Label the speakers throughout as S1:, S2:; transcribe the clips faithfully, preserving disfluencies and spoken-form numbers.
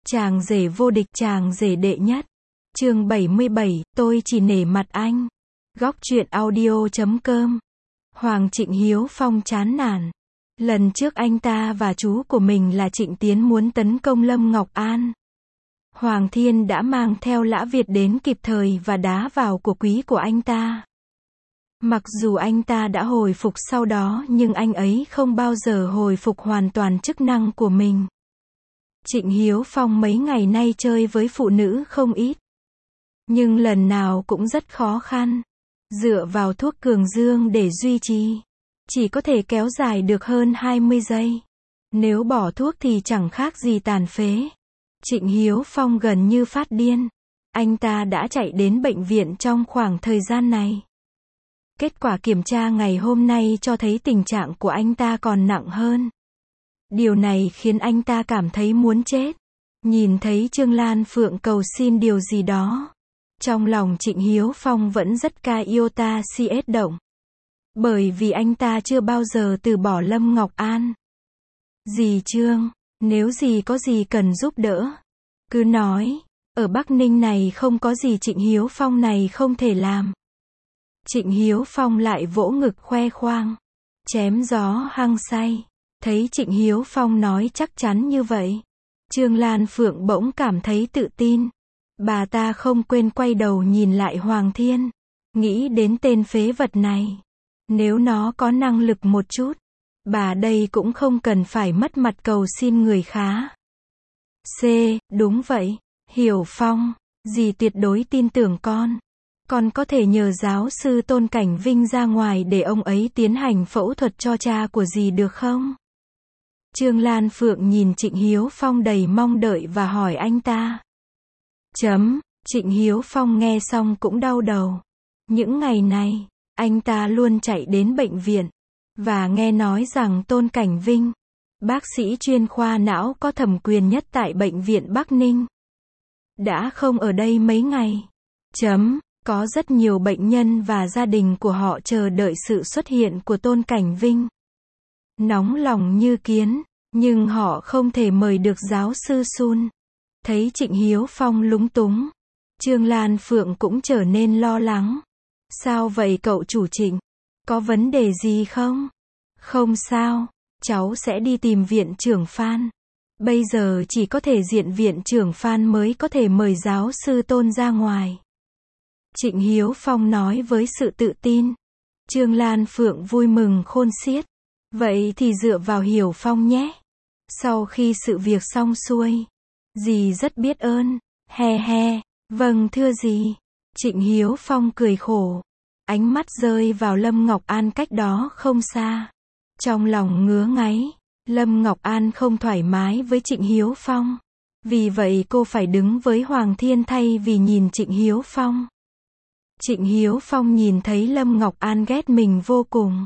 S1: Chàng rể vô địch, chàng rể đệ nhất. Chương bảy mươi bảy, tôi chỉ nể mặt anh. Góc truyện audio chấm com. Hoàng Trịnh Hiếu Phong chán nản. Lần trước anh ta và chú của mình là Trịnh Tiến muốn tấn công Lâm Ngọc An. Hoàng Thiên đã mang theo Lã Việt đến kịp thời và đá vào của quý của anh ta. Mặc dù anh ta đã hồi phục sau đó nhưng anh ấy không bao giờ hồi phục hoàn toàn chức năng của mình. Trịnh Hiếu Phong mấy ngày nay chơi với phụ nữ không ít. Nhưng lần nào cũng rất khó khăn. Dựa vào thuốc cường dương để duy trì. Chỉ có thể kéo dài được hơn hai mươi giây. Nếu bỏ thuốc thì chẳng khác gì tàn phế. Trịnh Hiếu Phong gần như phát điên. Anh ta đã chạy đến bệnh viện trong khoảng thời gian này. Kết quả kiểm tra ngày hôm nay cho thấy tình trạng của anh ta còn nặng hơn. Điều này khiến anh ta cảm thấy muốn chết. Nhìn thấy Trương Lan Phượng cầu xin điều gì đó. Trong lòng Trịnh Hiếu Phong vẫn rất ca iota cs động. Bởi vì anh ta chưa bao giờ từ bỏ Lâm Ngọc An. Dì Trương, nếu dì có gì cần giúp đỡ, cứ nói. Ở Bắc Ninh này không có gì Trịnh Hiếu Phong này không thể làm. Trịnh Hiếu Phong lại vỗ ngực khoe khoang. Chém gió hăng say. Thấy Trịnh Hiếu Phong nói chắc chắn như vậy. Trương Lan Phượng bỗng cảm thấy tự tin. Bà ta không quên quay đầu nhìn lại Hoàng Thiên. Nghĩ đến tên phế vật này. Nếu nó có năng lực một chút, bà đây cũng không cần phải mất mặt cầu xin người khá. C. Đúng vậy. Hiểu Phong. Dì tuyệt đối tin tưởng con. Con có thể nhờ giáo sư Tôn Cảnh Vinh ra ngoài để ông ấy tiến hành phẫu thuật cho cha của dì được không? Trương Lan Phượng nhìn Trịnh Hiếu Phong đầy mong đợi và hỏi anh ta. Chấm, Trịnh Hiếu Phong nghe xong cũng đau đầu. Những ngày này, anh ta luôn chạy đến bệnh viện. Và nghe nói rằng Tôn Cảnh Vinh, bác sĩ chuyên khoa não có thẩm quyền nhất tại bệnh viện Bắc Ninh, đã không ở đây mấy ngày. Chấm, có rất nhiều bệnh nhân và gia đình của họ chờ đợi sự xuất hiện của Tôn Cảnh Vinh. Nóng lòng như kiến, nhưng họ không thể mời được giáo sư Sun. Thấy Trịnh Hiếu Phong lúng túng, Trương Lan Phượng cũng trở nên lo lắng. Sao vậy cậu chủ Trịnh? Có vấn đề gì không? Không sao, cháu sẽ đi tìm viện trưởng Phan. Bây giờ chỉ có thể diện viện trưởng Phan mới có thể mời giáo sư Tôn ra ngoài. Trịnh Hiếu Phong nói với sự tự tin. Trương Lan Phượng vui mừng khôn xiết. Vậy thì dựa vào Hiểu Phong nhé. Sau khi sự việc xong xuôi, dì rất biết ơn. He he, vâng thưa dì. Trịnh Hiếu Phong cười khổ. Ánh mắt rơi vào Lâm Ngọc An cách đó không xa. Trong lòng ngứa ngáy, Lâm Ngọc An không thoải mái với Trịnh Hiếu Phong. Vì vậy cô phải đứng với Hoàng Thiên thay vì nhìn Trịnh Hiếu Phong. Trịnh Hiếu Phong nhìn thấy Lâm Ngọc An ghét mình vô cùng.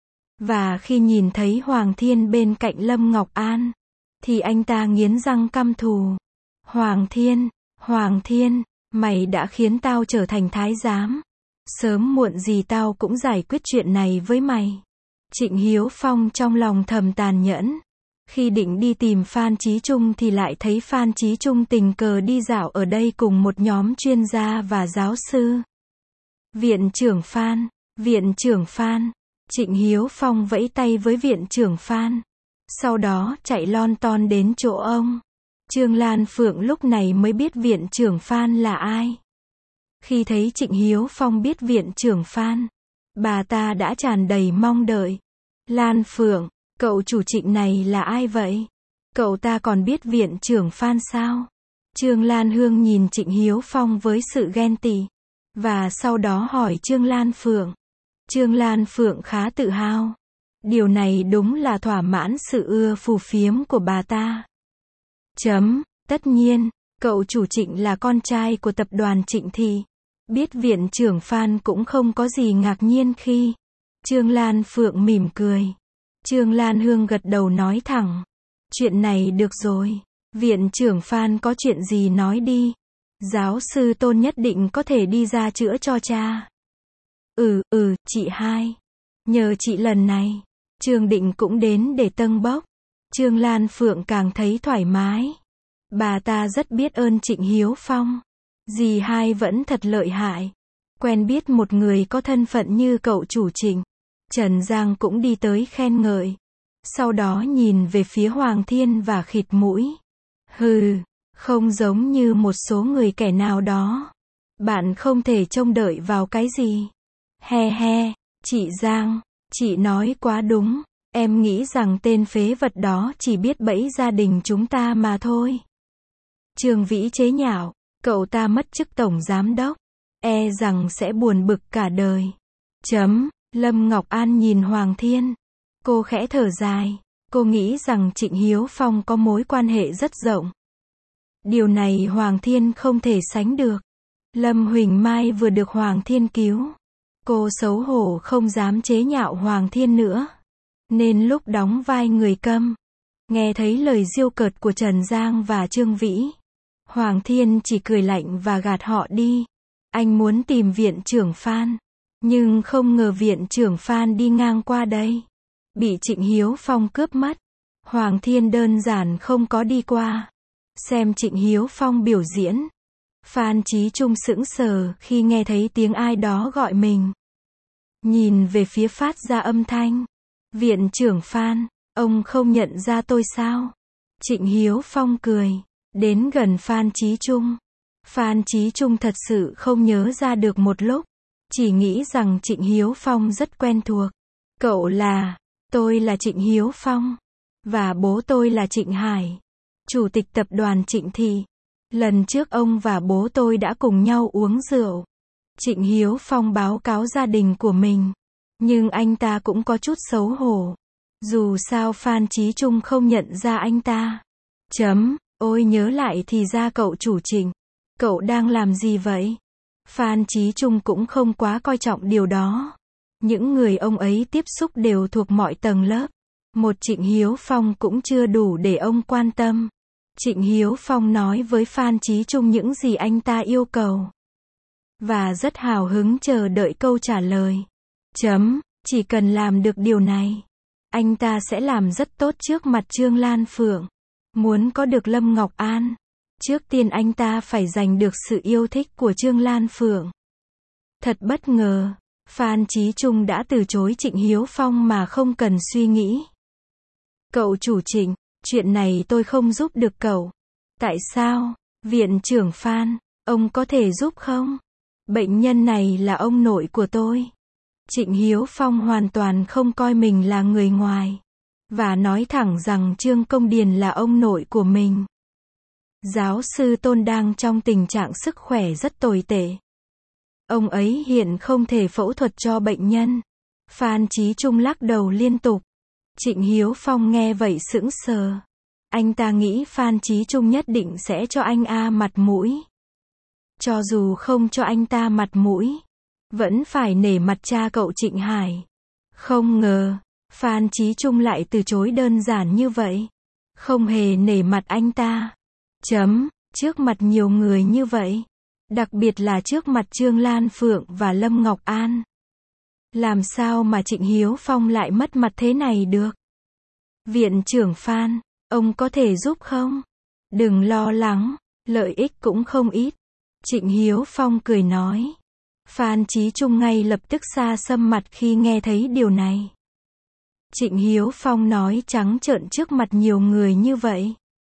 S1: Và khi nhìn thấy Hoàng Thiên bên cạnh Lâm Ngọc An, thì anh ta nghiến răng căm thù. Hoàng Thiên, Hoàng Thiên, mày đã khiến tao trở thành thái giám. Sớm muộn gì tao cũng giải quyết chuyện này với mày. Trịnh Hiếu Phong trong lòng thầm tàn nhẫn. Khi định đi tìm Phan Chí Trung thì lại thấy Phan Chí Trung tình cờ đi dạo ở đây cùng một nhóm chuyên gia và giáo sư. Viện trưởng Phan, viện trưởng Phan. Trịnh Hiếu Phong vẫy tay với viện trưởng Phan. Sau đó chạy lon ton đến chỗ ông. Trương Lan Phượng lúc này mới biết viện trưởng Phan là ai. Khi thấy Trịnh Hiếu Phong biết viện trưởng Phan, bà ta đã tràn đầy mong đợi. Lan Phượng, cậu chủ Trịnh này là ai vậy? Cậu ta còn biết viện trưởng Phan sao? Trương Lan Hương nhìn Trịnh Hiếu Phong với sự ghen tị. Và sau đó hỏi Trương Lan Phượng. Trương Lan Phượng khá tự hào. Điều này đúng là thỏa mãn sự ưa phù phiếm của bà ta. Chấm, tất nhiên, cậu chủ Trịnh là con trai của tập đoàn Trịnh Thị. Biết viện trưởng Phan cũng không có gì ngạc nhiên khi. Trương Lan Phượng mỉm cười. Trương Lan Hương gật đầu nói thẳng. Chuyện này được rồi. Viện trưởng Phan có chuyện gì nói đi. Giáo sư Tôn nhất định có thể đi ra chữa cho cha. Ừ, ừ, chị hai. Nhờ chị lần này, Trương Định cũng đến để tâng bốc. Trương Lan Phượng càng thấy thoải mái. Bà ta rất biết ơn Trịnh Hiếu Phong. Dì hai vẫn thật lợi hại. Quen biết một người có thân phận như cậu chủ Trịnh. Trần Giang cũng đi tới khen ngợi. Sau đó nhìn về phía Hoàng Thiên và khịt mũi. Hừ, không giống như một số người kẻ nào đó. Bạn không thể trông đợi vào cái gì. He he, chị Giang, chị nói quá đúng. Em nghĩ rằng tên phế vật đó chỉ biết bẫy gia đình chúng ta mà thôi. Trương Vĩ chế nhạo, cậu ta mất chức tổng giám đốc. E rằng sẽ buồn bực cả đời. Chấm, Lâm Ngọc An nhìn Hoàng Thiên. Cô khẽ thở dài. Cô nghĩ rằng Trịnh Hiếu Phong có mối quan hệ rất rộng. Điều này Hoàng Thiên không thể sánh được. Lâm Huỳnh Mai vừa được Hoàng Thiên cứu. Cô xấu hổ không dám chế nhạo Hoàng Thiên nữa. Nên lúc đóng vai người câm, nghe thấy lời giễu cợt của Trần Giang và Trương Vĩ, Hoàng Thiên chỉ cười lạnh và gạt họ đi. Anh muốn tìm viện trưởng Phan, nhưng không ngờ viện trưởng Phan đi ngang qua đây. Bị Trịnh Hiếu Phong cướp mất. Hoàng Thiên đơn giản không có đi qua xem Trịnh Hiếu Phong biểu diễn. Phan Chí Trung sững sờ khi nghe thấy tiếng ai đó gọi mình. Nhìn về phía phát ra âm thanh. Viện trưởng Phan, ông không nhận ra tôi sao? Trịnh Hiếu Phong cười. Đến gần Phan Chí Trung. Phan Chí Trung thật sự không nhớ ra được một lúc. Chỉ nghĩ rằng Trịnh Hiếu Phong rất quen thuộc. Cậu là... Tôi là Trịnh Hiếu Phong. Và bố tôi là Trịnh Hải. Chủ tịch tập đoàn Trịnh Thị. Lần trước ông và bố tôi đã cùng nhau uống rượu. Trịnh Hiếu Phong báo cáo gia đình của mình. Nhưng anh ta cũng có chút xấu hổ. Dù sao Phan Chí Trung không nhận ra anh ta. Chấm, ôi nhớ lại thì ra cậu chủ Trịnh. Cậu đang làm gì vậy? Phan Chí Trung cũng không quá coi trọng điều đó. Những người ông ấy tiếp xúc đều thuộc mọi tầng lớp. Một Trịnh Hiếu Phong cũng chưa đủ để ông quan tâm. Trịnh Hiếu Phong nói với Phan Chí Trung những gì anh ta yêu cầu. Và rất hào hứng chờ đợi câu trả lời. Chấm, chỉ cần làm được điều này, anh ta sẽ làm rất tốt trước mặt Trương Lan Phượng. Muốn có được Lâm Ngọc An, trước tiên anh ta phải giành được sự yêu thích của Trương Lan Phượng. Thật bất ngờ, Phan Chí Trung đã từ chối Trịnh Hiếu Phong mà không cần suy nghĩ. Cậu chủ Trịnh, chuyện này tôi không giúp được cậu. Tại sao? Viện trưởng Phan, ông có thể giúp không? Bệnh nhân này là ông nội của tôi. Trịnh Hiếu Phong hoàn toàn không coi mình là người ngoài. Và nói thẳng rằng Trương Công Điền là ông nội của mình. Giáo sư Tôn đang trong tình trạng sức khỏe rất tồi tệ. Ông ấy hiện không thể phẫu thuật cho bệnh nhân. Phan Chí Trung lắc đầu liên tục. Trịnh Hiếu Phong nghe vậy sững sờ. Anh ta nghĩ Phan Chí Trung nhất định sẽ cho anh A mặt mũi. Cho dù không cho anh ta mặt mũi, vẫn phải nể mặt cha cậu Trịnh Hải. Không ngờ, Phan Chí Trung lại từ chối đơn giản như vậy. Không hề nể mặt anh ta. Chấm, trước mặt nhiều người như vậy. Đặc biệt là trước mặt Trương Lan Phượng và Lâm Ngọc An. Làm sao mà Trịnh Hiếu Phong lại mất mặt thế này được? Viện trưởng Phan, ông có thể giúp không? Đừng lo lắng, lợi ích cũng không ít. Trịnh Hiếu Phong cười nói. Phan Chí Trung ngay lập tức xa sầm mặt khi nghe thấy điều này. Trịnh Hiếu Phong nói trắng trợn trước mặt nhiều người như vậy.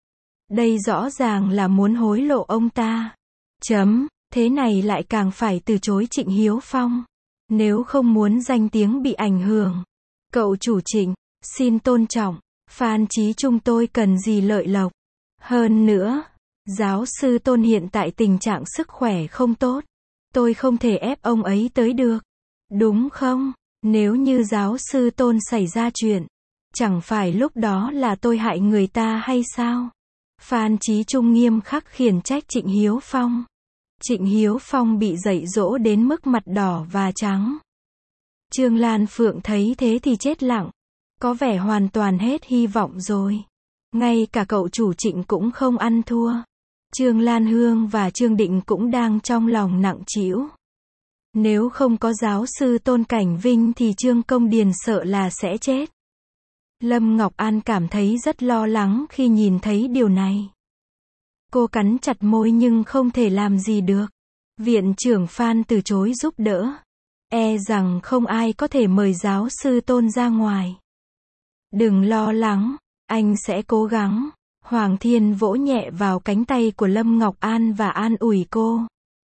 S1: Đây rõ ràng là muốn hối lộ ông ta. Chấm, thế này lại càng phải từ chối Trịnh Hiếu Phong. Nếu không muốn danh tiếng bị ảnh hưởng. Cậu chủ Trịnh, xin tôn trọng, Phan Chí Trung tôi cần gì lợi lộc. Hơn nữa, giáo sư Tôn hiện tại tình trạng sức khỏe không tốt. Tôi không thể ép ông ấy tới được. Đúng không? Nếu như giáo sư Tôn xảy ra chuyện, chẳng phải lúc đó là tôi hại người ta hay sao? Phan Chí Trung nghiêm khắc khiển trách Trịnh Hiếu Phong. Trịnh Hiếu Phong bị dạy dỗ đến mức mặt đỏ và trắng. Trương Lan Phượng thấy thế thì chết lặng. Có vẻ hoàn toàn hết hy vọng rồi. Ngay cả cậu chủ Trịnh cũng không ăn thua. Trương Lan Hương và Trương Định cũng đang trong lòng nặng trĩu. Nếu không có giáo sư Tôn Cảnh Vinh thì Trương Công Điền sợ là sẽ chết. Lâm Ngọc An cảm thấy rất lo lắng khi nhìn thấy điều này. Cô cắn chặt môi nhưng không thể làm gì được. Viện trưởng Phan từ chối giúp đỡ. E rằng không ai có thể mời giáo sư Tôn ra ngoài. Đừng lo lắng, anh sẽ cố gắng. Hoàng Thiên vỗ nhẹ vào cánh tay của Lâm Ngọc An và an ủi cô.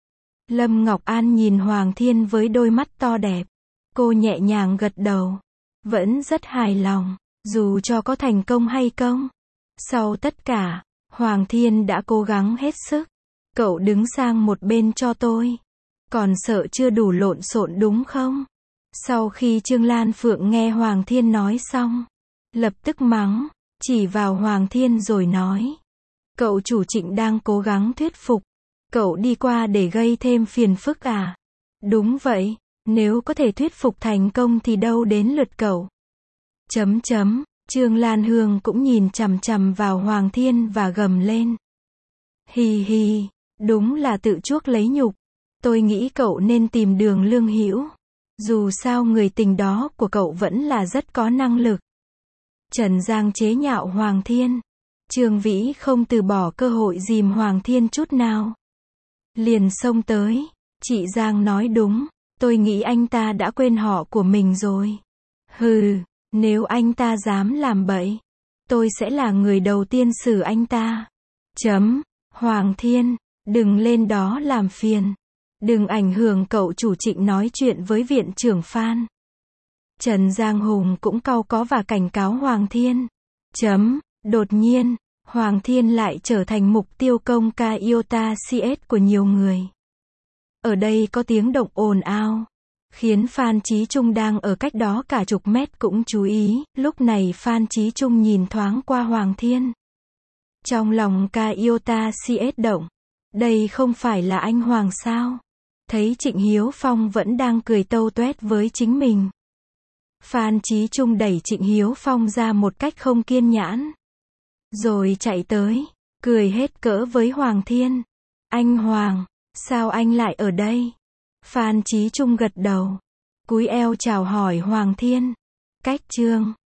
S1: Lâm Ngọc An nhìn Hoàng Thiên với đôi mắt to đẹp. Cô nhẹ nhàng gật đầu. Vẫn rất hài lòng, dù cho có thành công hay không. Sau tất cả, Hoàng Thiên đã cố gắng hết sức. Cậu đứng sang một bên cho tôi. Còn sợ chưa đủ lộn xộn đúng không? Sau khi Trương Lan Phượng nghe Hoàng Thiên nói xong, lập tức mắng, chỉ vào Hoàng Thiên rồi nói. Cậu chủ Trịnh đang cố gắng thuyết phục. Cậu đi qua để gây thêm phiền phức à? Đúng vậy, nếu có thể thuyết phục thành công thì đâu đến lượt cậu. Chấm chấm, Trương Lan Hương cũng nhìn chằm chằm vào Hoàng Thiên và gầm lên. Hì hì, đúng là tự chuốc lấy nhục. Tôi nghĩ cậu nên tìm Đường Lương Hữu. Dù sao người tình đó của cậu vẫn là rất có năng lực. Trần Giang chế nhạo Hoàng Thiên. Trương Vĩ không từ bỏ cơ hội dìm Hoàng Thiên chút nào. Liền xông tới. Chị Giang nói đúng. Tôi nghĩ anh ta đã quên họ của mình rồi. Hừ, nếu anh ta dám làm bậy, tôi sẽ là người đầu tiên xử anh ta. Chấm. Hoàng Thiên, đừng lên đó làm phiền. Đừng ảnh hưởng cậu chủ Trịnh nói chuyện với viện trưởng Phan. Trần Giang Hùng cũng cau có và cảnh cáo Hoàng Thiên. Chấm. Đột nhiên, Hoàng Thiên lại trở thành mục tiêu công ca iota xê ét của nhiều người. Ở đây có tiếng động ồn ào, khiến Phan Chí Trung đang ở cách đó cả chục mét cũng chú ý. Lúc này Phan Chí Trung nhìn thoáng qua Hoàng Thiên. Trong lòng ca iota xê ét động. Đây không phải là anh Hoàng sao? Thấy Trịnh Hiếu Phong vẫn đang cười tâu tuét với chính mình. Phan Chí Trung đẩy Trịnh Hiếu Phong ra một cách không kiên nhẫn. Rồi chạy tới, cười hết cỡ với Hoàng Thiên. Anh Hoàng, sao anh lại ở đây? Phan Chí Trung gật đầu, cúi eo chào hỏi Hoàng Thiên. Cách chương